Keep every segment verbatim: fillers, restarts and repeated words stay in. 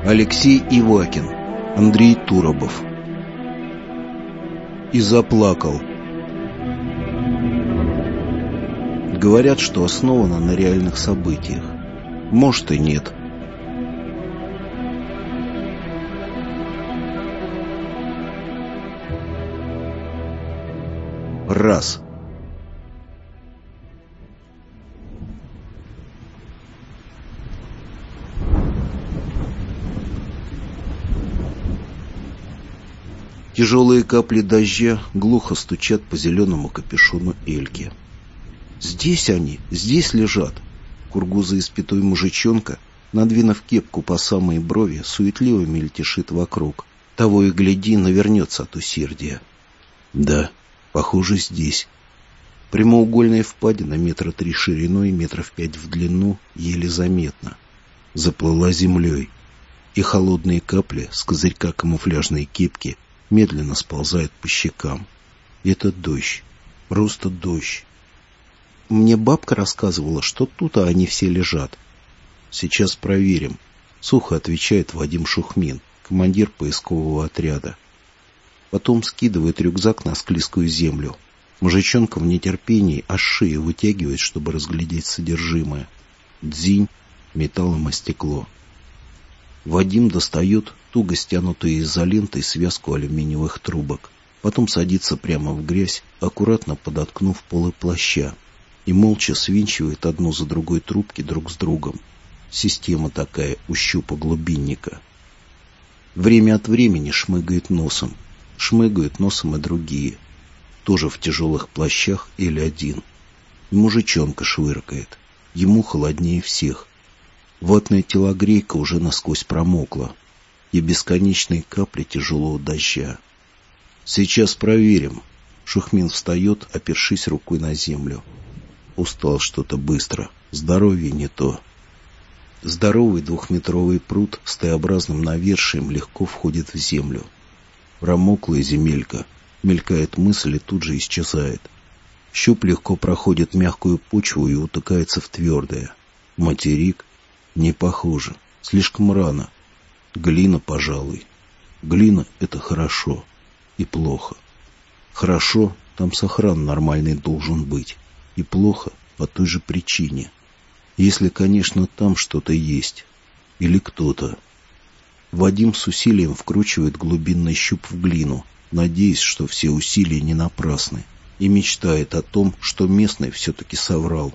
Алексей Ивакин, Андрей Туробов. И заплакал. Говорят, что основано на реальных событиях. Может и нет. Раз. Тяжелые капли дождя глухо стучат по зеленому капюшону Эльки. Здесь они, здесь лежат. Кургуза испятой мужичонка, надвинув кепку по самой брови, суетливо мельтешит вокруг. Того и гляди, навернется от усердия. Да, похоже, здесь. Прямоугольная впадина метра три шириной, метров пять в длину, еле заметна. Заплыла землей, и холодные капли с козырька камуфляжной кепки медленно сползают по щекам. Это дождь, просто дождь. Мне бабка рассказывала, что тут они все лежат. Сейчас проверим. Сухо отвечает Вадим Шухмин, командир поискового отряда. Потом скидывает рюкзак на склизкую землю. Мужичонка в нетерпении аж шею вытягивает, чтобы разглядеть содержимое. Дзинь, металлом о стекло. Вадим достает туго стянутую изолентой связку алюминиевых трубок. Потом садится прямо в грязь, аккуратно подоткнув полы плаща, и молча свинчивает одну за другой трубки друг с другом. Система такая у щупа глубинника. Время от времени шмыгает носом. Шмыгают носом и другие. Тоже в тяжелых плащах или один. И мужичонка швыркает. Ему холоднее всех. Ватная телогрейка уже насквозь промокла. И бесконечные капли тяжелого дождя. Сейчас проверим. Шухмин встает, опершись рукой на землю. Устал что-то быстро. Здоровье не то. Здоровый двухметровый пруд с Т-образным навершием легко входит в землю. Промоклая земелька. Мелькает мысль и тут же исчезает. Щуп легко проходит мягкую почву и утыкается в твердое. Материк? Не похоже. Слишком рано. Глина, пожалуй. Глина — это хорошо. И плохо. Хорошо, там сохран нормальный должен быть. И плохо по той же причине. Если, конечно, там что-то есть. Или кто-то. Вадим с усилием вкручивает глубинный щуп в глину, надеясь, что все усилия не напрасны, и мечтает о том, что местный все-таки соврал.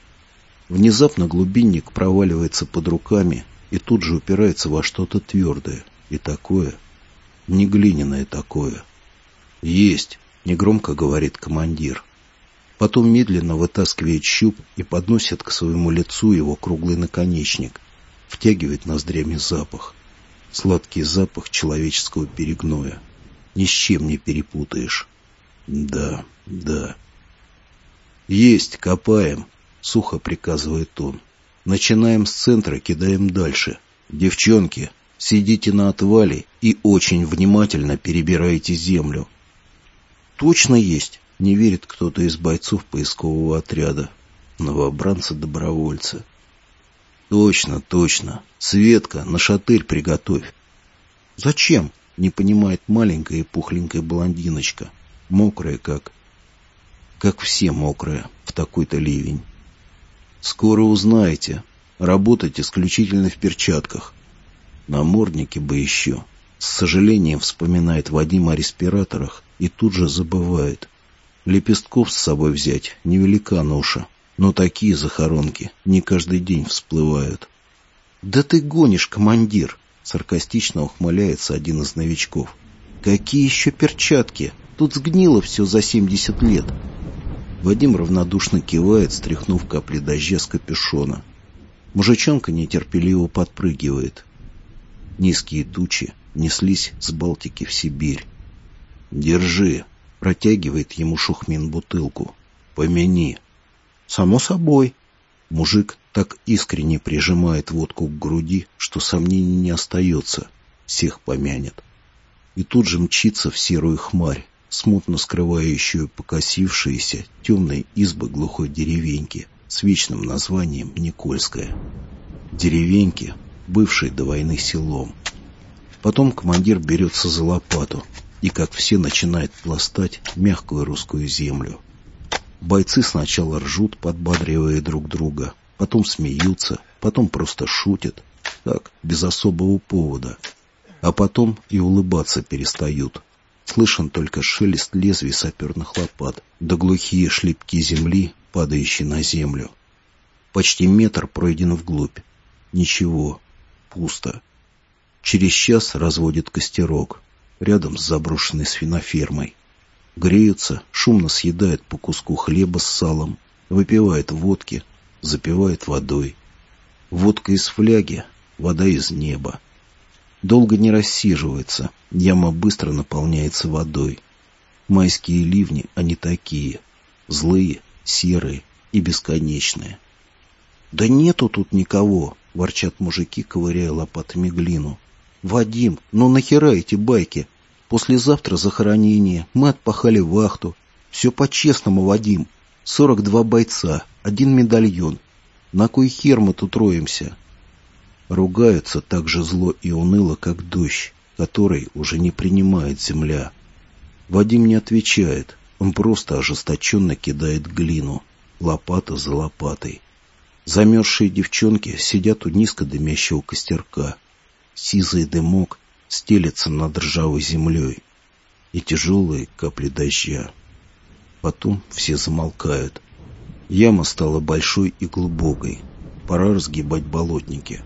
Внезапно глубинник проваливается под руками и тут же упирается во что-то твердое. И такое, не глиняное такое. «Есть!» — негромко говорит командир. Потом медленно вытаскивает щуп и подносит к своему лицу его круглый наконечник. Втягивает ноздрями запах. Сладкий запах человеческого перегноя. Ни с чем не перепутаешь. Да, да. «Есть, копаем!» — сухо приказывает он. «Начинаем с центра, кидаем дальше. Девчонки, сидите на отвале и очень внимательно перебирайте землю». «Точно есть!» — не верит кто-то из бойцов поискового отряда. Новобранцы-добровольцы. «Точно, точно. Светка, на шатырь приготовь». «Зачем?» — не понимает маленькая и пухленькая блондиночка. Мокрая как... Как все мокрые в такой-то ливень. «Скоро узнаете. Работать исключительно в перчатках. Намордники бы еще». С сожалением вспоминает Вадим о респираторах и тут же забывает. Лепестков с собой взять невелика ноша, но такие захоронки не каждый день всплывают. «Да ты гонишь, командир!» — саркастично ухмыляется один из новичков. «Какие еще перчатки? Тут сгнило все за семьдесят лет». Вадим равнодушно кивает, стряхнув капли дождя с капюшона. Мужичонка нетерпеливо подпрыгивает. Низкие тучи неслись с Балтики в Сибирь. «Держи!» — протягивает ему Шухмин бутылку. «Помяни!» «Само собой!» Мужик так искренне прижимает водку к груди, что сомнений не остается. Всех помянет. И тут же мчится в серую хмарь, смутно скрывающую покосившиеся темные избы глухой деревеньки с вечным названием Никольская. Деревеньки, бывший до войны селом. Потом командир берется за лопату и, как все, начинает пластать мягкую русскую землю. Бойцы сначала ржут, подбадривая друг друга, потом смеются, потом просто шутят, так, без особого повода, а потом и улыбаться перестают. Слышен только шелест лезвий саперных лопат, да глухие шлепки земли, падающие на землю. Почти метр пройден вглубь. Ничего, пусто. Через час разводят костерок, рядом с заброшенной свинофермой. Греются, шумно съедают по куску хлеба с салом, выпивают водки, запивают водой. Водка из фляги, вода из неба. Долго не рассиживается, яма быстро наполняется водой. Майские ливни, они такие, злые, серые и бесконечные. «Да нету тут никого!» — ворчат мужики, ковыряя лопатами глину. «Вадим, ну нахера эти байки? Послезавтра захоронение, мы отпахали вахту. Все по-честному, Вадим. Сорок два бойца, один медальон. На кой хер мы тут роемся?» Ругаются так же зло и уныло, как дождь, который уже не принимает земля. Вадим не отвечает, он просто ожесточенно кидает глину, лопата за лопатой. Замерзшие девчонки сидят у низко дымящего костерка. Сизый дымок стелется над ржавой землей и тяжелые капли дождя. Потом все замолкают. Яма стала большой и глубокой. Пора разгибать болотники.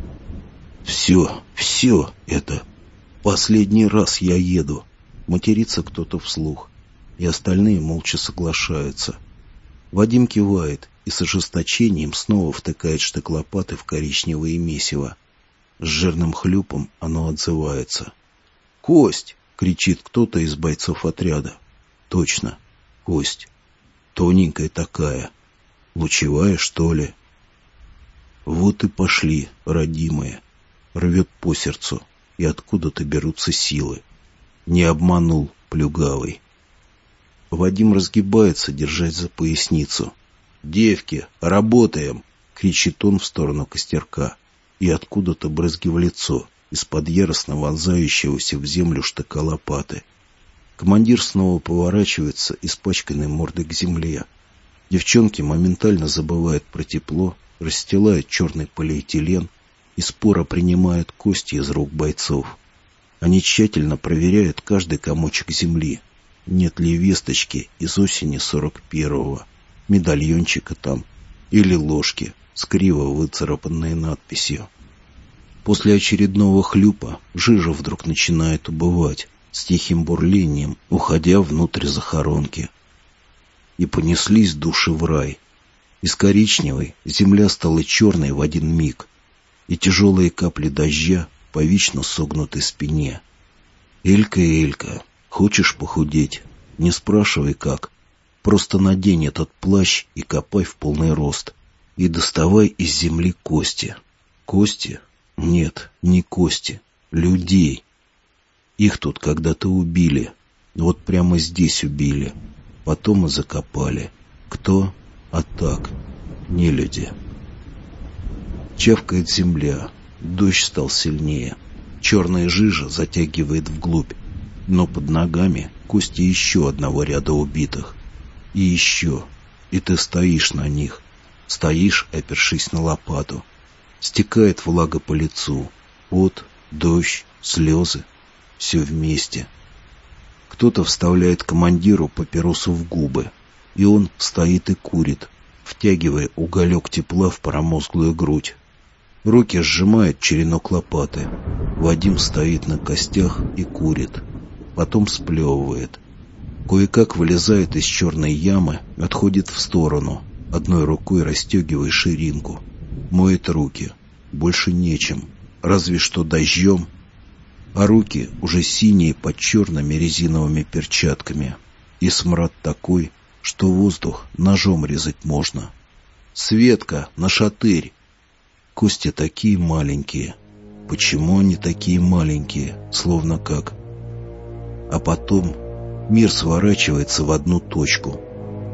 «Все, все это. Последний раз я еду», — матерится кто-то вслух, и остальные молча соглашаются. Вадим кивает и с ожесточением снова втыкает штык лопаты в коричневое месиво. С жирным хлюпом оно отзывается. «Кость!» — кричит кто-то из бойцов отряда. Точно, кость. Тоненькая такая. Лучевая, что ли? Вот и пошли, родимые. Рвет по сердцу, и откуда-то берутся силы. Не обманул, плюгавый. Вадим разгибается, держась за поясницу. «Девки, работаем!» — кричит он в сторону костерка. И откуда-то брызги в лицо, из-под яростно вонзающегося в землю штыка лопаты. Командир снова поворачивается, испачканной мордой к земле. Девчонки моментально забывают про тепло, расстилают черный полиэтилен и споро принимают кости из рук бойцов. Они тщательно проверяют каждый комочек земли. Нет ли весточки из осени сорок первого, медальончика там, или ложки с криво выцарапанной надписью. После очередного хлюпа жижа вдруг начинает убывать, с тихим бурлением, уходя внутрь захоронки. И понеслись души в рай. Из коричневой земля стала черной в один миг, и тяжелые капли дождя по вечно согнутой спине. «Элька, Элька, хочешь похудеть? Не спрашивай как. Просто надень этот плащ и копай в полный рост. И доставай из земли кости. Кости? Нет, не кости. Людей. Их тут когда-то убили. Вот прямо здесь убили. Потом и закопали. Кто? А так. Не люди». Чавкает земля. Дождь стал сильнее. Черная жижа затягивает вглубь. Но под ногами кости еще одного ряда убитых. И еще. И ты стоишь на них. Стоишь, опершись на лопату. Стекает влага по лицу. Пот, дождь, слезы. Все вместе. Кто-то вставляет командиру папиросу в губы. И он стоит и курит, втягивая уголек тепла в промозглую грудь. Руки сжимают черенок лопаты. Вадим стоит на костях и курит. Потом сплевывает. Кое-как вылезает из черной ямы, отходит в сторону, одной рукой расстегивая ширинку. Моет руки. Больше нечем. Разве что дождем. А руки уже синие под черными резиновыми перчатками. И смрад такой, что воздух ножом резать можно. «Светка, нашатырь!» Кости такие маленькие. Почему они такие маленькие? Словно как. А потом мир сворачивается в одну точку.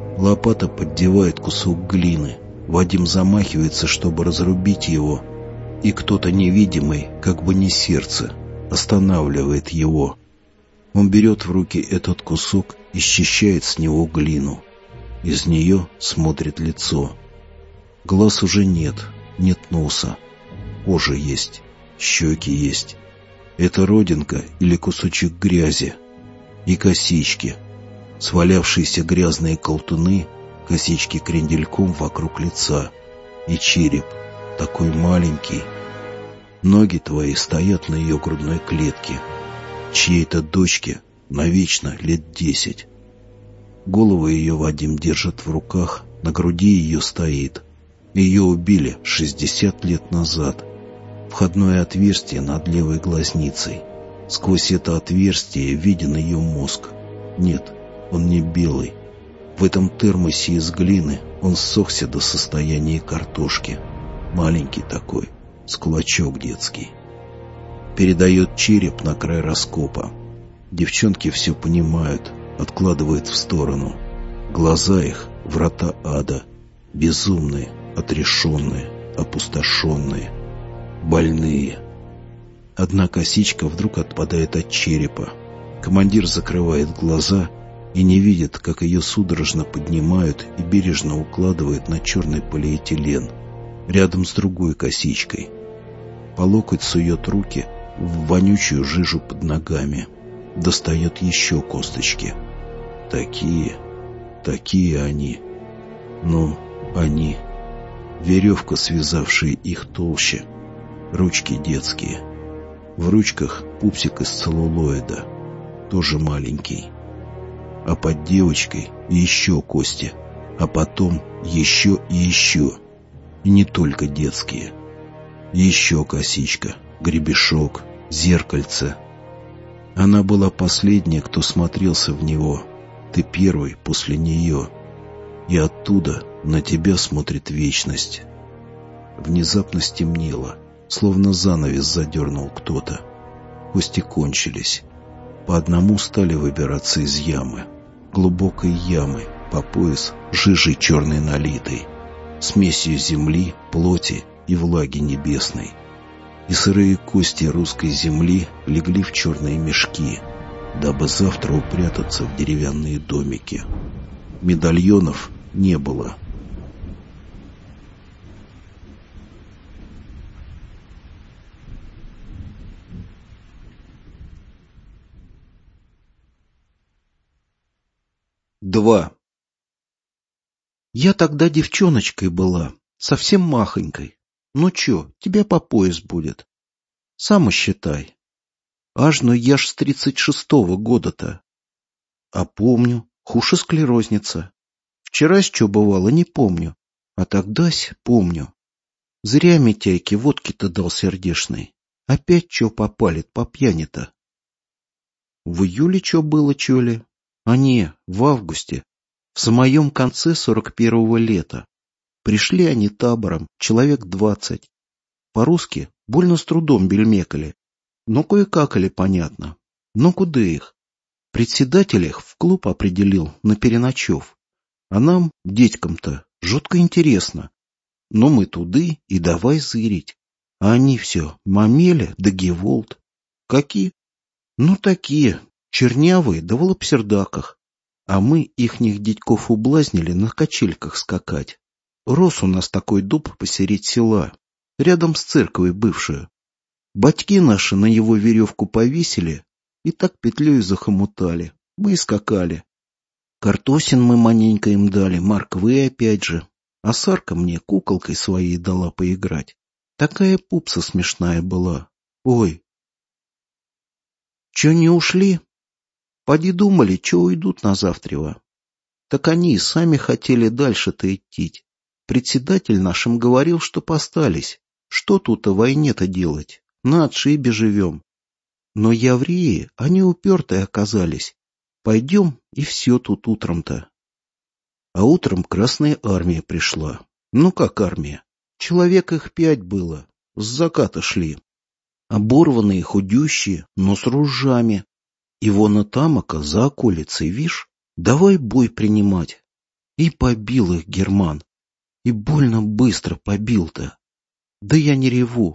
Лопата поддевает кусок глины. Вадим замахивается, чтобы разрубить его. И кто-то невидимый, как бы не сердце, останавливает его. Он берет в руки этот кусок и счищает с него глину. Из нее смотрит лицо. Глаз уже нет, нет носа. Кожа есть, щеки есть. Это родинка или кусочек грязи. И косички. Свалявшиеся грязные колтуны, косички крендельком вокруг лица. И череп, такой маленький. Ноги твои стоят на ее грудной клетке. Чьей-то дочке навечно лет десять. Голову ее Вадим держит в руках, на груди ее стоит. Ее убили шестьдесят лет назад. Входное отверстие над левой глазницей. Сквозь это отверстие виден ее мозг. Нет, он не белый. В этом термосе из глины он ссохся до состояния картошки. Маленький такой, с кулачок детский. Передает череп на край раскопа. Девчонки все понимают, откладывают в сторону. Глаза их — врата ада. Безумные, отрешенные, опустошенные, больные. Одна косичка вдруг отпадает от черепа. Командир закрывает глаза и не видит, как ее судорожно поднимают и бережно укладывают на черный полиэтилен рядом с другой косичкой. По локоть сует руки в вонючую жижу под ногами. Достает еще косточки. Такие, такие они. Ну, они. Веревка, связавшая их, толще. Ручки детские. В ручках пупсик из целлулоида. Тоже маленький. А под девочкой еще кости. А потом еще и еще. И не только детские. Еще косичка, гребешок, зеркальце. Она была последняя, кто смотрелся в него. Ты первый после нее. И оттуда на тебя смотрит вечность. Внезапно стемнело, словно занавес задернул кто-то. Кости кончились. По одному стали выбираться из ямы. Глубокой ямы, по пояс жижей черной налитой. Смесью земли, плоти и влаги небесной. И сырые кости русской земли легли в черные мешки, дабы завтра упрятаться в деревянные домики. Медальонов не было. Два. Я тогда девчоночкой была, совсем махонькой. Ну чё, тебя по пояс будет. Сам считай. Аж, ну я ж с тридцать шестого года-то. А помню, хуже склерозница. Вчерась чё бывало, не помню. А тогдась помню. Зря Митяйке водки-то дал сердечной. Опять чё попалит по пьяни-то. В июле чё было, чё ли? А не, в августе. В самоем конце сорок первого лета. Пришли они табором, человек двадцать. По-русски больно с трудом бельмекали. Но кое-какали, понятно. Но куда их? Председатель их в клуб определил на переночев. А нам, детькам-то, жутко интересно. Но мы туды и давай зырить. А они все мамеля да геволд. Какие? Ну, такие, чернявые да в лапсердаках. А мы ихних дядьков ублазнили на качельках скакать. Рос у нас такой дуб посередь села, рядом с церковью бывшую. Батьки наши на его веревку повесили и так петлей захомутали. Мы и скакали. Картосин мы маненько им дали, морквы опять же. А Сарка мне куколкой своей дала поиграть. Такая пупса смешная была. Ой. Че не ушли? Поди думали, че уйдут на завтрева. Так они и сами хотели дальше-то идти. Председатель нашим говорил, что постались. Что тут о войне-то делать? На отшибе живем. Но евреи, они упертые оказались. Пойдем, и все тут утром-то. А утром Красная Армия пришла. Ну как армия? Человек их пять было. С заката шли. Оборванные, худющие, но с ружьями. И вон и тамака за околицей, вишь, давай бой принимать. И побил их герман. И больно быстро побил-то. Да я не реву,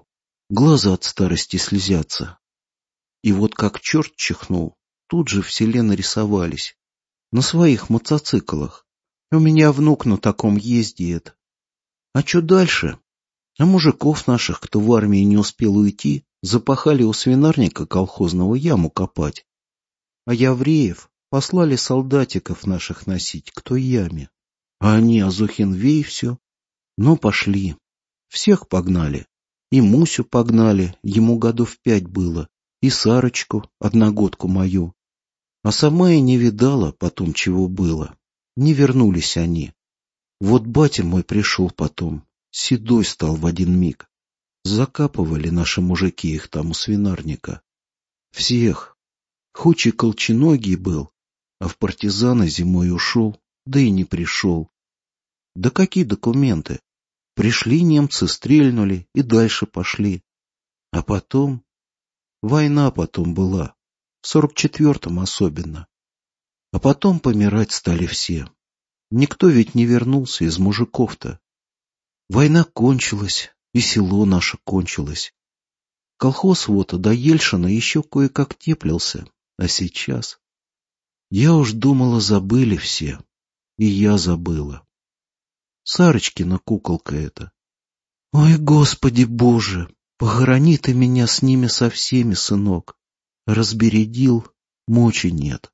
Глаза от старости слезятся. И вот как черт чихнул, тут же все нарисовались. На своих мотоциклах. У меня внук на таком ездит. А что дальше? А мужиков наших, кто в армии не успел уйти, запахали у свинарника колхозного яму копать. А евреев послали солдатиков наших носить к той яме. А они Азухин-Вей все. Ну, пошли. Всех погнали. И Мусю погнали, ему годов пять было. И Сарочку, одногодку мою. А сама и не видала потом, чего было. Не вернулись они. Вот батя мой пришел потом. Седой стал в один миг. Закапывали наши мужики их там у свинарника. Всех. Хучи колченогий был, а в партизаны зимой ушел, да и не пришел. Да какие документы? Пришли немцы, стрельнули и дальше пошли. А потом... Война потом была, в сорок четвертом особенно. А потом помирать стали все. Никто ведь не вернулся из мужиков-то. Война кончилась, и село наше кончилось. Колхоз вот до Ельшина еще кое-как теплился, а сейчас... Я уж думала, забыли все, и я забыла. Сарочкина куколка эта. Ой, Господи Боже, похорони ты меня с ними со всеми, сынок. Разбередил, мочи нет.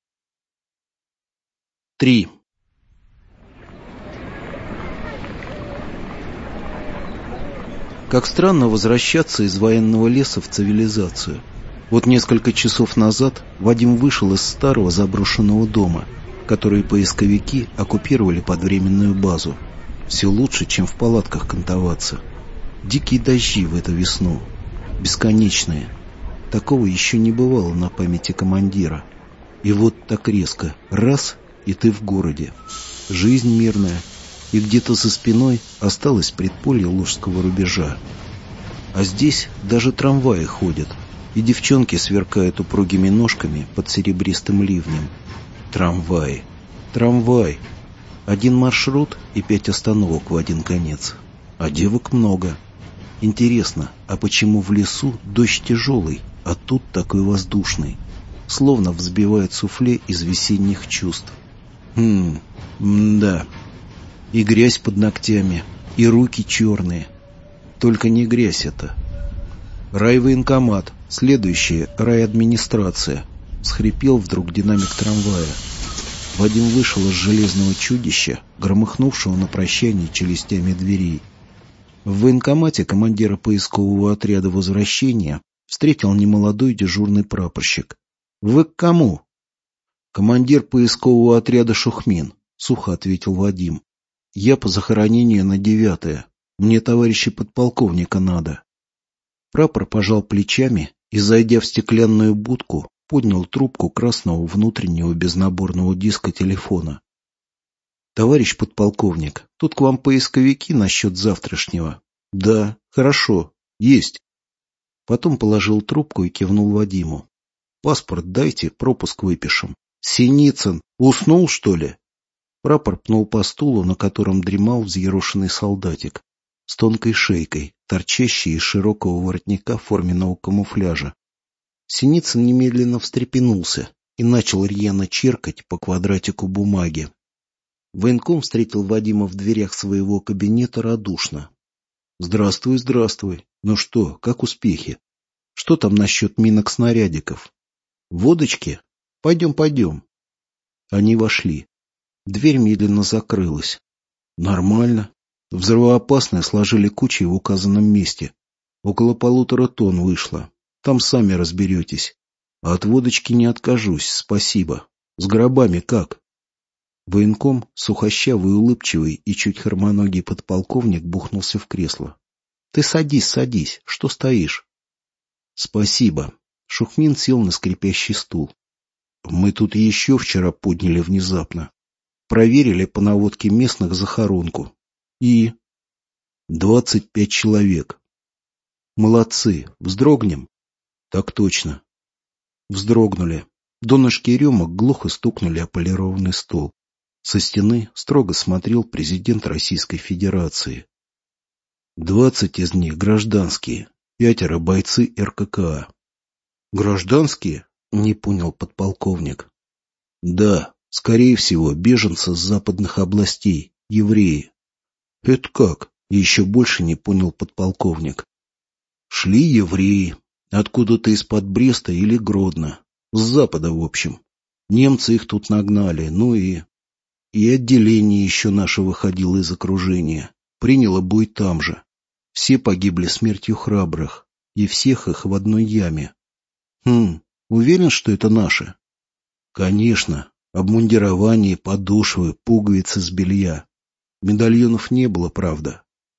Три. Как странно возвращаться из военного леса в цивилизацию. Вот несколько часов назад Вадим вышел из старого заброшенного дома, который поисковики оккупировали под временную базу. Все лучше, чем в палатках кантоваться. Дикие дожди в эту весну. Бесконечные. Такого еще не бывало на памяти командира. И вот так резко. Раз, и ты в городе. Жизнь мирная. И где-то за спиной осталось предполье Лужского рубежа. А здесь даже трамваи ходят. И девчонки сверкают упругими ножками под серебристым ливнем. Трамваи. Трамвай. Один маршрут и пять остановок в один конец. А девок много. Интересно, а почему в лесу дождь тяжелый, а тут такой воздушный? Словно взбивает суфле из весенних чувств. Хм, да. И грязь под ногтями, и руки черные. Только не грязь это. Райвоенкомат, следующая райадминистрация. Схрипел вдруг динамик трамвая. Вадим вышел из железного чудища, громыхнувшего на прощание челюстями дверей. В военкомате командира поискового отряда возвращения встретил немолодой дежурный прапорщик. — Вы к кому? — Командир поискового отряда Шухмин, — сухо ответил Вадим. — Я по захоронению на девятое. Мне товарища подполковника надо. Прапор пожал плечами и, зайдя в стеклянную будку, поднял трубку красного внутреннего безнаборного диска телефона. — Товарищ подполковник, тут к вам поисковики насчет завтрашнего. — Да, хорошо, есть. Потом положил трубку и кивнул Вадиму. — Паспорт дайте, пропуск выпишем. — Синицын, уснул, что ли? Прапор пнул по стулу, на котором дремал взъерошенный солдатик, с тонкой шейкой, торчащей из широкого воротника форменного камуфляжа. Синицын немедленно встрепенулся и начал рьяно черкать по квадратику бумаги. Военком встретил Вадима в дверях своего кабинета радушно. — Здравствуй, здравствуй. Ну что, как успехи? Что там насчет минок-снарядиков? Водочки? Пойдем, пойдем. Они вошли. Дверь медленно закрылась. Нормально. Взрывоопасное сложили кучей в указанном месте. Около полутора тонн вышло. Там сами разберетесь. А от водочки не откажусь, спасибо. С гробами как? Военком, сухощавый, улыбчивый и чуть хромоногий подполковник бухнулся в кресло. — Ты садись, садись. Что стоишь? — Спасибо. Шухмин сел на скрипящий стул. — Мы тут еще вчера подняли внезапно. Проверили по наводке местных захоронку. И... Двадцать пять человек. Молодцы. Вздрогнем? Так точно. Вздрогнули. Донышки рюмок глухо стукнули о полированный стол. Со стены строго смотрел президент Российской Федерации. Двадцать из них гражданские. Пятеро бойцы эр ка ка а. Гражданские? Не понял подполковник. Да, скорее всего, беженцы с западных областей, евреи. Это как? Еще больше не понял подполковник. Шли евреи. Откуда-то из-под Бреста или Гродно. С запада, в общем. Немцы их тут нагнали, ну и... И отделение еще наше выходило из окружения. Приняло бой там же. Все погибли смертью храбрых. И всех их в одной яме. Хм, уверен, что это наши? Конечно. Обмундирование, подошвы, пуговицы с белья. Медальонов не было, правда.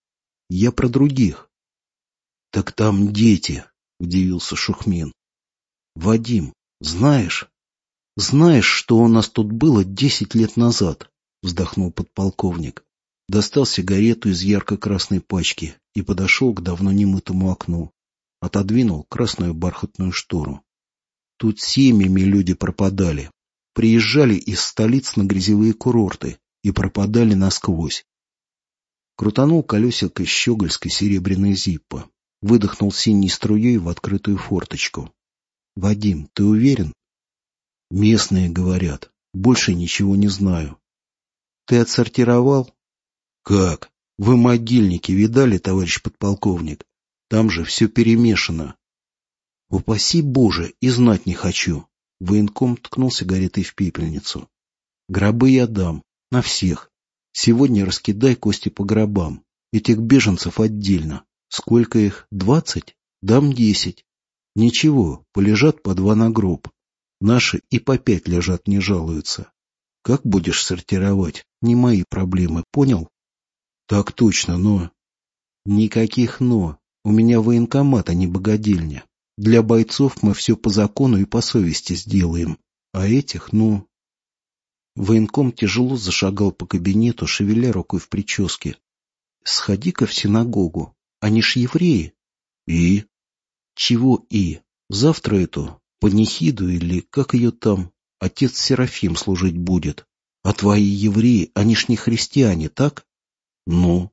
Я про других. Так там дети, удивился Шухмин. Вадим, знаешь... Знаешь, что у нас тут было десять лет назад? Вздохнул подполковник. Достал сигарету из ярко-красной пачки и подошел к давно немытому окну. Отодвинул красную бархатную штору. Тут семьями люди пропадали. Приезжали из столиц на грязевые курорты и пропадали насквозь. Крутанул колесико щегольской серебряной зиппо. Выдохнул синей струей в открытую форточку. Вадим, ты уверен? Местные говорят. Больше ничего не знаю. Ты отсортировал? Как? Вы могильники видали, товарищ подполковник? Там же все перемешано. Упаси Боже, и знать не хочу. Военком ткнул сигаретой в пепельницу. Гробы я дам. На всех. Сегодня раскидай кости по гробам. Этих беженцев отдельно. Сколько их? Двадцать? Дам десять. Ничего, полежат по два на гроб. Наши и по пять лежат, не жалуются. Как будешь сортировать? Не мои проблемы, понял? Так точно, но... Никаких «но». У меня военкомат, а не богадельня. Для бойцов мы все по закону и по совести сделаем. А этих, ну... Военком тяжело зашагал по кабинету, шевеля рукой в прическе. Сходи-ка в синагогу. Они ж евреи. И? Чего и? Завтра эту... панихиду или как ее там, отец Серафим служить будет. А твои евреи, они ж не христиане, так? Ну?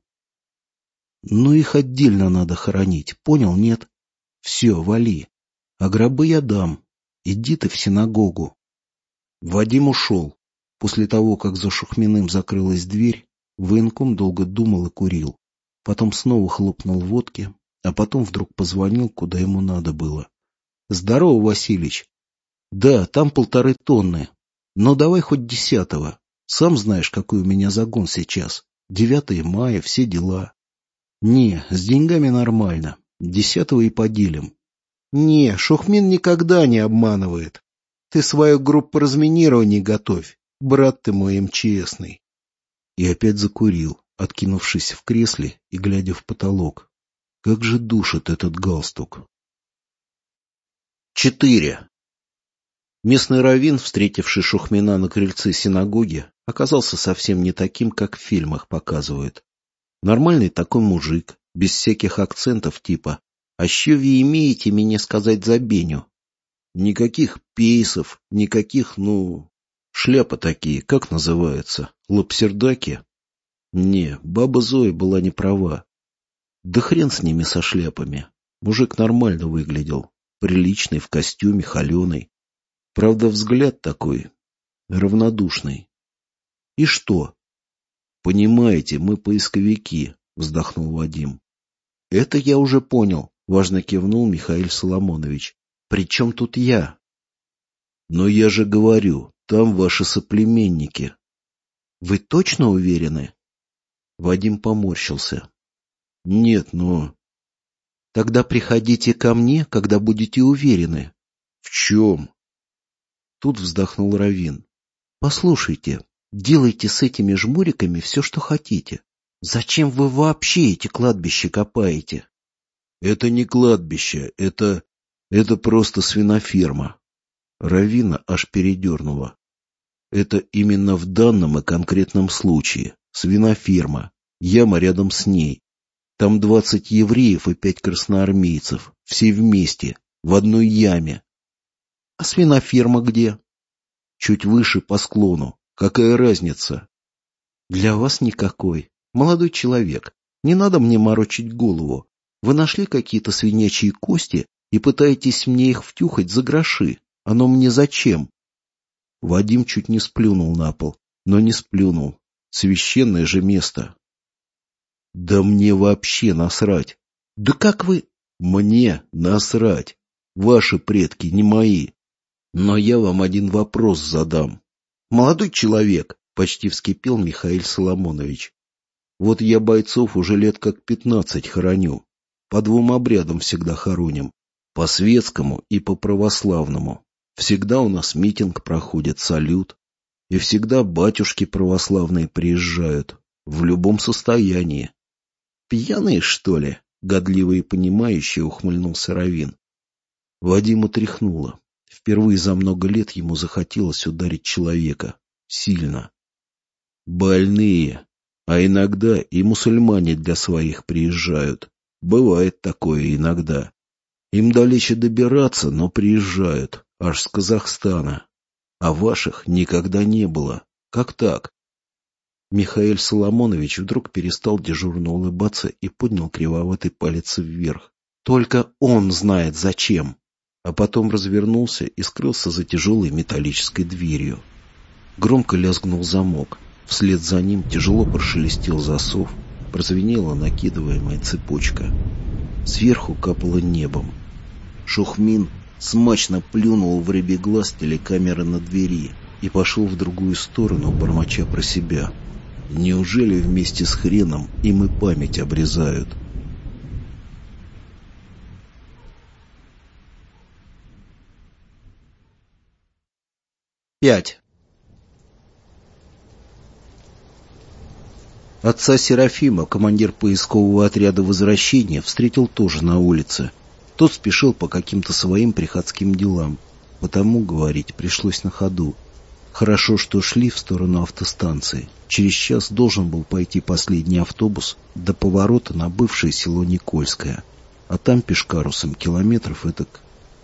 Ну их отдельно надо хоронить, понял, нет? Все, вали. А гробы я дам. Иди ты в синагогу. Вадим ушел. После того, как за Шухминым закрылась дверь, военком долго думал и курил. Потом снова хлопнул водки, а потом вдруг позвонил, куда ему надо было. Здорово, Василич. Да, там полторы тонны. Но давай хоть десятого. Сам знаешь, какой у меня загон сейчас. Девятое мая, все дела. Не, с деньгами нормально. Десятого и поделим. Не, Шухмин никогда не обманывает. Ты свою группу разминирования готовь. Брат ты мой эм че эсный. И опять закурил, откинувшись в кресле и глядя в потолок. Как же душит этот галстук. Четыре. Местный раввин, встретивший Шухмина на крыльце синагоги, оказался совсем не таким, как в фильмах показывают. Нормальный такой мужик, без всяких акцентов типа «А що вы имеете мне сказать за Беню?» Никаких пейсов, никаких, ну... Шляпа такие, как называется? Лапсердаки? Не, баба Зоя была не права. Да хрен с ними, со шляпами. Мужик нормально выглядел. Приличный, в костюме, холеный. Правда, взгляд такой, равнодушный. И что? Понимаете, мы поисковики, вздохнул Вадим. Это я уже понял, важно кивнул Михаил Соломонович. При чем тут я? Но я же говорю, там ваши соплеменники. Вы точно уверены? Вадим поморщился. Нет, но... Тогда приходите ко мне, когда будете уверены. В чем? Тут вздохнул раввин. Послушайте, делайте с этими жмуриками все, что хотите. Зачем вы вообще эти кладбища копаете? Это не кладбище, это... это просто свиноферма. Раввина аж передернуло. Это именно в данном и конкретном случае. Свиноферма. Яма рядом с ней. Там двадцать евреев и пять красноармейцев. Все вместе. В одной яме. А свиноферма где? Чуть выше по склону. Какая разница? Для вас никакой. Молодой человек, не надо мне морочить голову. Вы нашли какие-то свинячьи кости и пытаетесь мне их втюхать за гроши. Оно мне зачем?» Вадим чуть не сплюнул на пол, но не сплюнул. Священное же место. «Да мне вообще насрать!» «Да как вы...» «Мне насрать! Ваши предки, не мои. Но я вам один вопрос задам. Молодой человек!» — почти вскипел Михаил Соломонович. «Вот я бойцов уже лет как пятнадцать хороню. По двум обрядам всегда хороним. По светскому и по православному. Всегда у нас митинг проходит, салют. И всегда батюшки православные приезжают. В любом состоянии». «Пьяные, что ли?» — годливо и понимающе ухмыльнулся Равин. Вадима тряхнуло. Впервые за много лет ему захотелось ударить человека. Сильно. «Больные. А иногда и мусульмане для своих приезжают. Бывает такое иногда. Им далече добираться, но приезжают. Аж с Казахстана. А ваших никогда не было. Как так?» Михаил Соломонович вдруг перестал дежурно улыбаться и поднял кривоватый палец вверх. «Только он знает зачем!» А потом развернулся и скрылся за тяжелой металлической дверью. Громко лязгнул замок. Вслед за ним тяжело прошелестел засов, прозвенела накидываемая цепочка. Сверху капало небом. Шухмин смачно плюнул в рыбий глаз телекамеры на двери и пошел в другую сторону, бормоча про себя. Неужели вместе с хреном им и память обрезают? Пять. Отца Серафима командир поискового отряда «Возвращение» встретил тоже на улице. Тот спешил по каким-то своим приходским делам, потому, говорить, пришлось на ходу. Хорошо, что шли в сторону автостанции. Через час должен был пойти последний автобус до поворота на бывшее село Никольское. А там пешкарусом километров этак.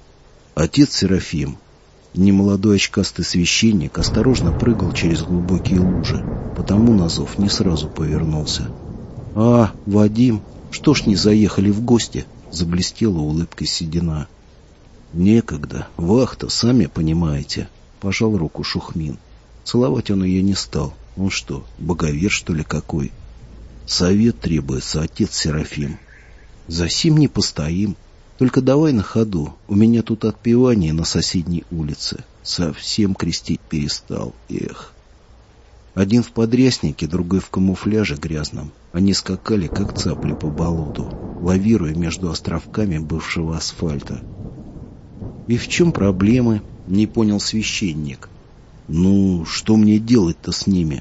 Отец Серафим, немолодой очкастый священник, осторожно прыгал через глубокие лужи, потому на зов не сразу повернулся. «А, Вадим, что ж не заехали в гости?» — заблестела улыбкой седина. «Некогда, вахта, сами понимаете», — пожал руку Шухмин. Целовать он ее не стал. Он что, боговер, что ли, какой? «Совет требуется, отец Серафим». «За сим не постоим. Только давай на ходу. У меня тут отпевание на соседней улице. Совсем крестить перестал. Эх». Один в подряснике, другой в камуфляже грязном. Они скакали, как цапли по болоту, лавируя между островками бывшего асфальта. «И в чем проблемы?» — не понял священник. «Ну, что мне делать-то с ними?»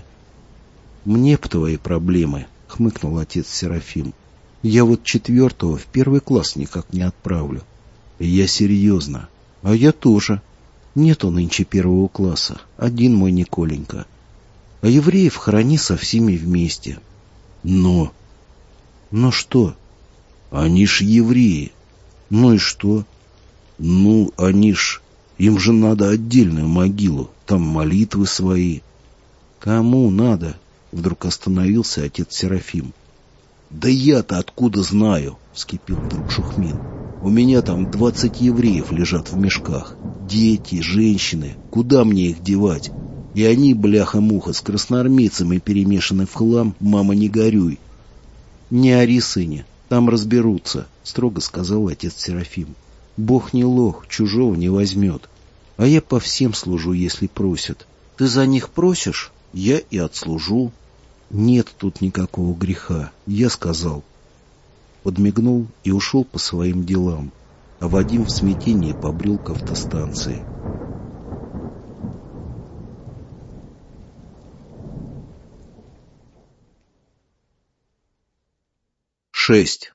«Мне б твои проблемы», — хмыкнул отец Серафим. «Я вот четвертого в первый класс никак не отправлю». «Я серьезно». «А я тоже. Нету нынче первого класса. Один мой Николенька. А евреев храни со всеми вместе». «Но...» «Но что?» «Они ж евреи». «Ну и что?» «Ну, они ж... Им же надо отдельную могилу. Там молитвы свои». «Кому надо?» — вдруг остановился отец Серафим. «Да я-то откуда знаю?» — вскипел вдруг Шухмин. «У меня там двадцать евреев лежат в мешках. Дети, женщины. Куда мне их девать? И они, бляха-муха, с красноармейцами перемешаны в хлам, мама, не горюй». «Не ори, сыне, там разберутся», — строго сказал отец Серафим. «Бог не лох, чужого не возьмет. А я по всем служу, если просят. Ты за них просишь, я и отслужу. Нет тут никакого греха, я сказал». Подмигнул и ушел по своим делам, а Вадим в смятении побрел к автостанции. Шесть.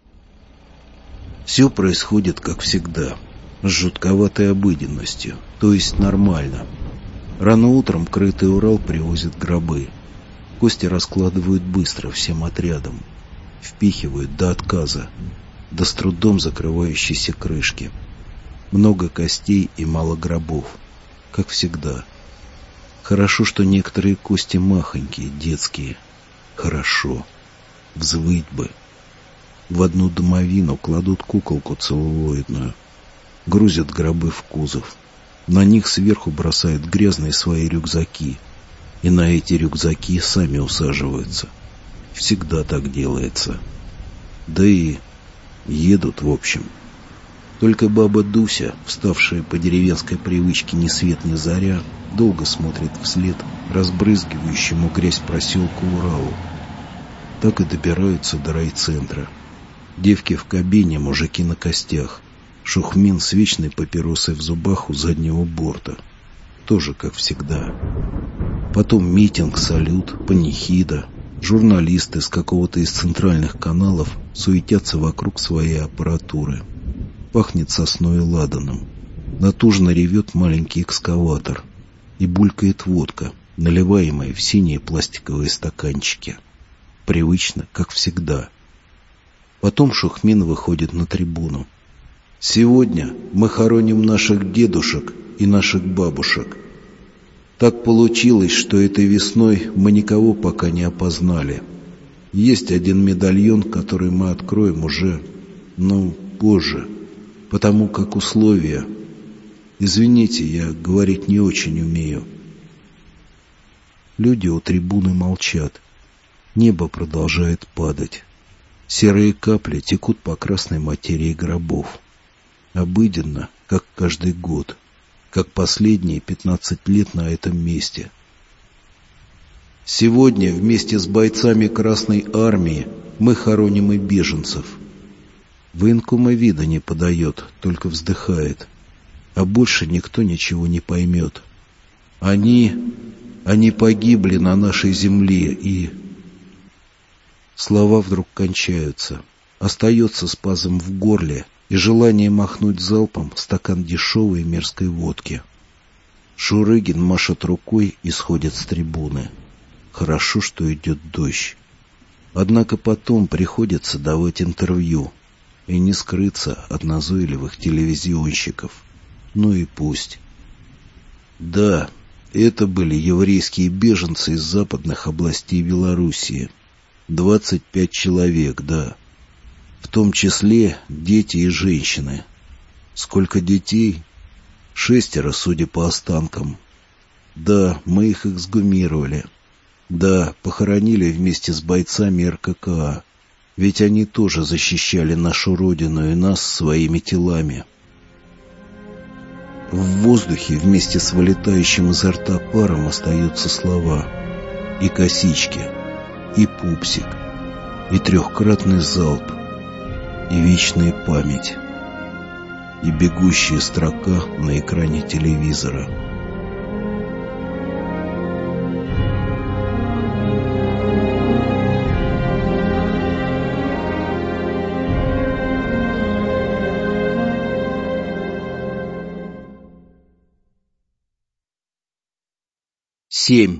Все происходит, как всегда, с жутковатой обыденностью, то есть нормально. Рано утром крытый Урал привозит гробы. Кости раскладывают быстро всем отрядом. Впихивают до отказа, до с трудом закрывающейся крышки. Много костей и мало гробов, как всегда. Хорошо, что некоторые кости махонькие, детские. Хорошо. Взвыть бы. В одну домовину кладут куколку целлулоидную, грузят гробы в кузов. На них сверху бросают грязные свои рюкзаки, и на эти рюкзаки сами усаживаются. Всегда так делается. Да и едут, в общем. Только баба Дуся, вставшая по деревенской привычке ни свет ни заря, долго смотрит вслед разбрызгивающему грязь проселку Уралу. Так и добираются до райцентра. Девки в кабине, мужики на костях. Шухмин с вечной папиросой в зубах у заднего борта. Тоже как всегда. Потом митинг, салют, панихида. Журналисты с какого-то из центральных каналов суетятся вокруг своей аппаратуры. Пахнет сосной и ладаном. Натужно ревет маленький экскаватор. И булькает водка, наливаемая в синие пластиковые стаканчики. Привычно, как всегда. Потом Шухмин выходит на трибуну. «Сегодня мы хороним наших дедушек и наших бабушек. Так получилось, что этой весной мы никого пока не опознали. Есть один медальон, который мы откроем уже, ну, позже, потому как условия... Извините, я говорить не очень умею». Люди у трибуны молчат. Небо продолжает падать. Серые капли текут по красной материи гробов. Обыденно, как каждый год, как последние пятнадцать лет на этом месте. Сегодня вместе с бойцами Красной Армии мы хороним и беженцев. Военкома вида не подает, только вздыхает. А больше никто ничего не поймет. Они... они погибли на нашей земле и... Слова вдруг кончаются. Остается спазм в горле и желание махнуть залпом стакан дешевой мерзкой водки. Шурыгин машет рукой и сходит с трибуны. Хорошо, что идет дождь. Однако потом приходится давать интервью и не скрыться от назойливых телевизионщиков. Ну и пусть. Да, это были еврейские беженцы из западных областей Белоруссии. Двадцать пять человек, да. В том числе дети и женщины. Сколько детей? Шестеро, судя по останкам. Да, мы их эксгумировали. Да, похоронили вместе с бойцами эр ка ка а. Ведь они тоже защищали нашу родину и нас своими телами. В воздухе вместе с вылетающим изо рта паром остаются слова. И косички, и пупсик, и трехкратный залп, и вечная память, и бегущая строка на экране телевизора. Семь.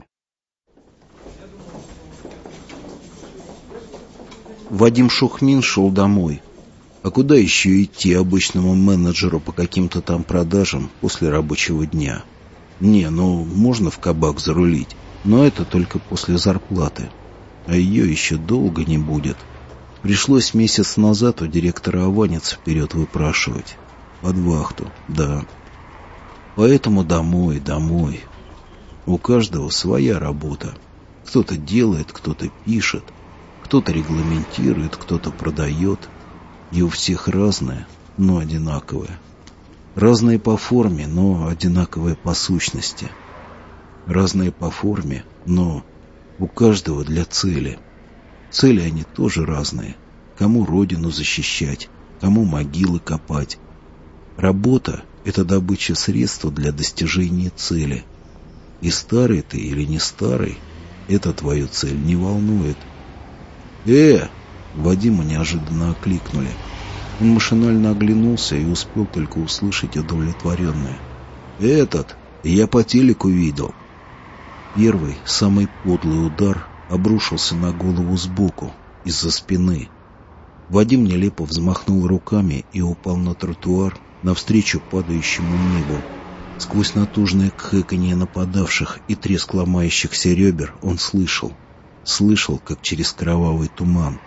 Вадим Шухмин шел домой. А куда еще идти обычному менеджеру по каким-то там продажам после рабочего дня? Не, ну, можно в кабак зарулить, но это только после зарплаты. А ее еще долго не будет. Пришлось месяц назад у директора Аванец вперед выпрашивать. Под вахту, да. Поэтому домой, домой. У каждого своя работа. Кто-то делает, кто-то пишет, кто-то регламентирует, кто-то продает. И у всех разное, но одинаковое. Разные по форме, но одинаковые по сущности. Разные по форме, но у каждого для цели. Цели они тоже разные. Кому родину защищать, кому могилы копать. Работа — это добыча средства для достижения цели. И старый ты или не старый, это твою цель не волнует. «Э!» — Вадима неожиданно окликнули. Он машинально оглянулся и успел только услышать удовлетворенное: «Этот! Я по телеку видел!» Первый, самый подлый удар обрушился на голову сбоку, из-за спины. Вадим нелепо взмахнул руками и упал на тротуар навстречу падающему небу. Сквозь натужное кхыканье нападавших и треск ломающихся ребер он слышал, слышал, как через кровавый туман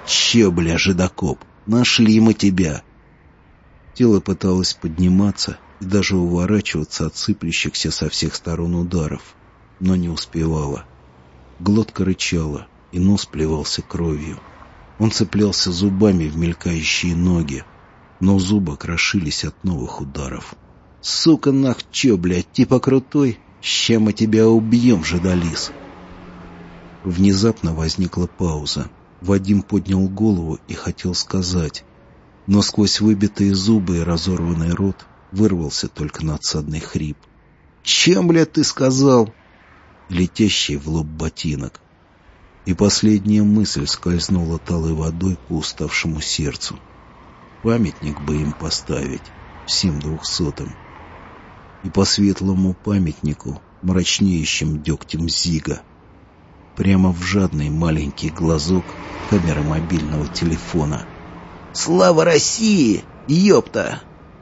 Че, бля, жидокоп, нашли мы тебя. Тело пыталось подниматься и даже уворачиваться от сыплющихся со всех сторон ударов, но не успевало. Глотка рычала, и нос плевался кровью. Он цеплялся зубами в мелькающие ноги, но зубы крошились от новых ударов. «Сука, нах, че, блядь, типа крутой? Ща мы тебя убьем, жидолис!» Внезапно возникла пауза. Вадим поднял голову и хотел сказать, но сквозь выбитые зубы и разорванный рот вырвался только надсадный хрип. «Чем, блядь, ты сказал?» Летящий в лоб ботинок. И последняя мысль скользнула талой водой по уставшему сердцу. Памятник бы им поставить, всем двухсотым. И по светлому памятнику, мрачнеющим дегтем Зига, прямо в жадный маленький глазок камеры мобильного телефона. «Слава России! Ёпта!»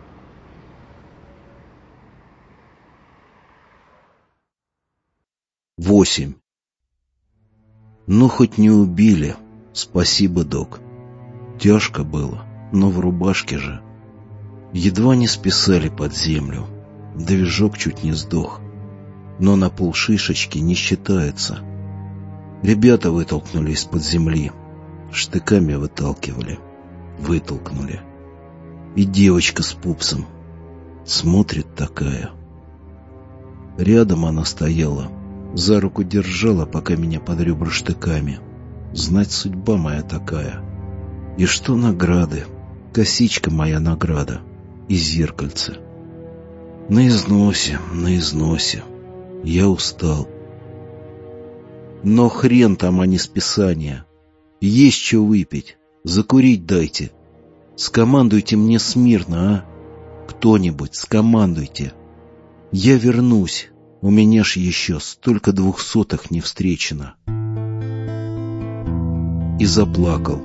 Восемь. Ну, хоть не убили. Спасибо, док. Тяжко было, но в рубашке же. Едва не списали под землю. Движок чуть не сдох. Но на полшишечки не считается. Ребята вытолкнули из-под земли. Штыками выталкивали. Вытолкнули. И девочка с пупсом. Смотрит такая. Рядом она стояла. За руку держала, пока меня под ребра штыками. Знать, судьба моя такая. И что награды? Косичка моя награда. И зеркальце. На износе, на износе. Я устал. Но хрен там, а не списание. Есть что выпить. Закурить дайте. Скомандуйте мне смирно, а? Кто-нибудь, скомандуйте. Я вернусь. У меня ж еще столько двухсотых не встречено. И заплакал.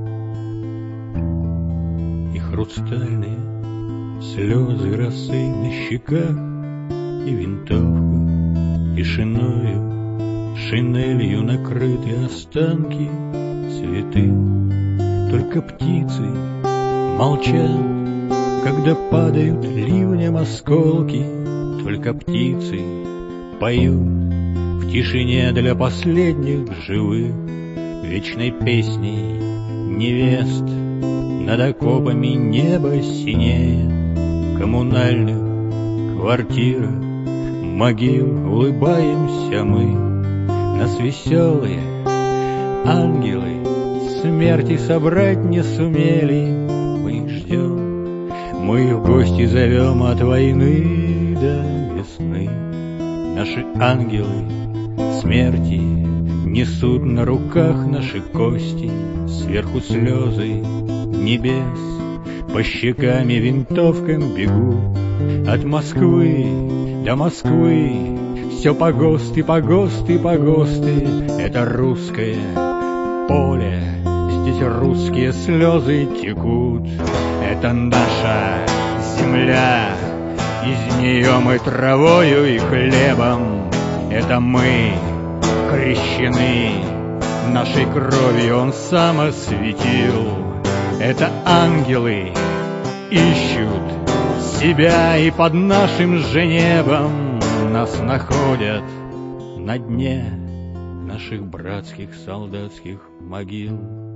И хрустальные слезы росы на щеках, и винтовка тишиною, шинелью накрыты останки цветы. Только птицы молчат, когда падают ливнем осколки. Только птицы поют в тишине для последних живых, вечной песней невест над окопами небо синее. Коммунальных квартирах могил улыбаемся мы. Нас веселые ангелы смерти собрать не сумели. Мы их ждем, мы их в гости зовем от войны до весны. Наши ангелы смерти несут на руках наши кости. Сверху слезы небес по щекам и винтовкам бегут. От Москвы до Москвы все погосты, погосты, погосты. Это русское поле, здесь русские слезы текут. Это наша земля, из нее мы травою и хлебом. Это мы крещены, нашей кровью он сам осветил. Это ангелы ищут себя, и под нашим же небом нас находят на дне наших братских солдатских могил.